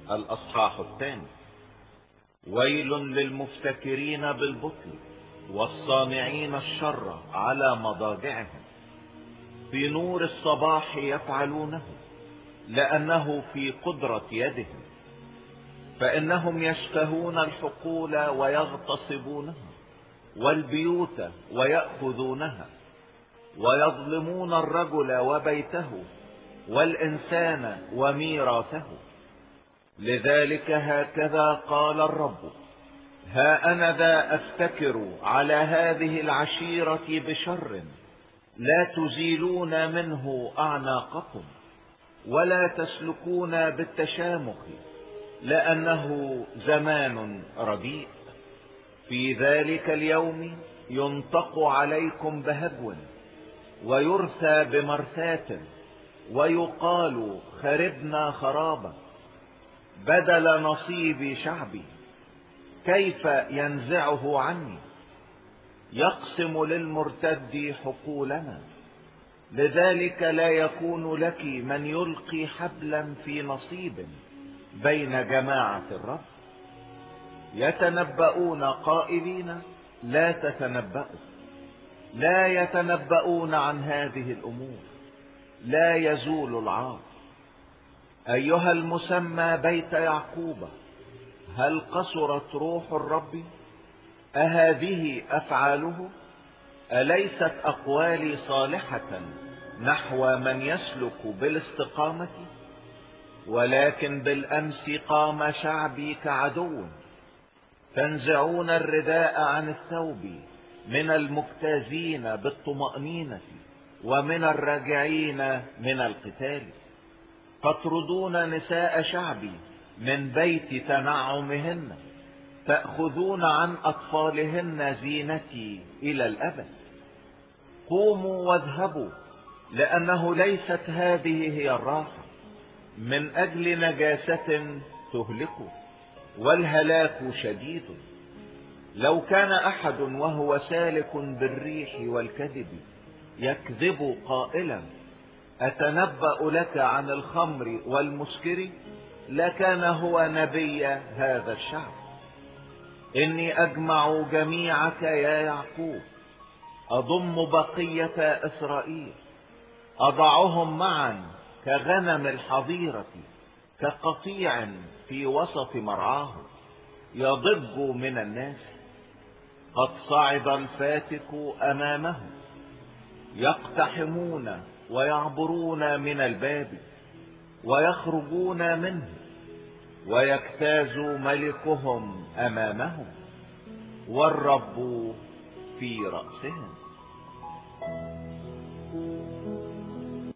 الأصحاح 2. ويل للمفتكرين بالبطل والصانعين الشر على مضاجعهم، في نور الصباح يفعلونه لأنه في قدرة يدهم. فإنهم يشتهون الحقول ويغتصبونها، والبيوت ويأخذونها، ويظلمون الرجل وبيته والإنسان وميراثه. لذلك هكذا قال الرب: ها أنا ذا أفتكر على هذه العشيرة بشر، لا تزيلون منه أعناقكم ولا تسلكون بالتشامخ، لأنه زمان رديء. في ذلك اليوم ينطق عليكم بهجو ويرثى بمرثاة، ويقال خربنا خرابا. بدل نصيب شعبي كيف ينزعه عني؟ يقسم للمرتد حقولنا. لذلك لا يكون لك من يلقي حبلا في نصيب بين جماعة الرب. يتنبؤون قائلين: لا تتنبؤوا. لا يتنبؤون عن هذه الأمور، لا يزول العار. أيها المسمى بيت يعقوب، هل قصرت روح الرب؟ أهذه أفعاله؟ أليست أقوالي صالحة نحو من يسلك بالاستقامة؟ ولكن بالأمس قام شعبي كعدو، تنزعون الرداء عن الثوب من المجتازين بالطمأنينة ومن الراجعين من القتال. تطردون نساء شعبي من بيت تنعمهن، تأخذون عن أطفالهن زينتي إلى الأبد. قوموا واذهبوا، لأنه ليست هذه هي الراحة. من أجل نجاسة تهلك، والهلاك شديد. لو كان أحد وهو سالك بالريح والكذب يكذب قائلا: أتنبأ لك عن الخمر والمسكر، لكان هو نبي هذا الشعب. إني أجمع جميعك يا يعقوب، أضم بقية إسرائيل، أضعهم معا كغنم الحظيرة، كقطيع في وسط مرعاه، يضج من الناس. قد صعد الفاتك أمامهم، يقتحمون ويعبرون من الباب ويخرجون منه، ويجتاز ملكهم أمامهم، والرب في رأسهم.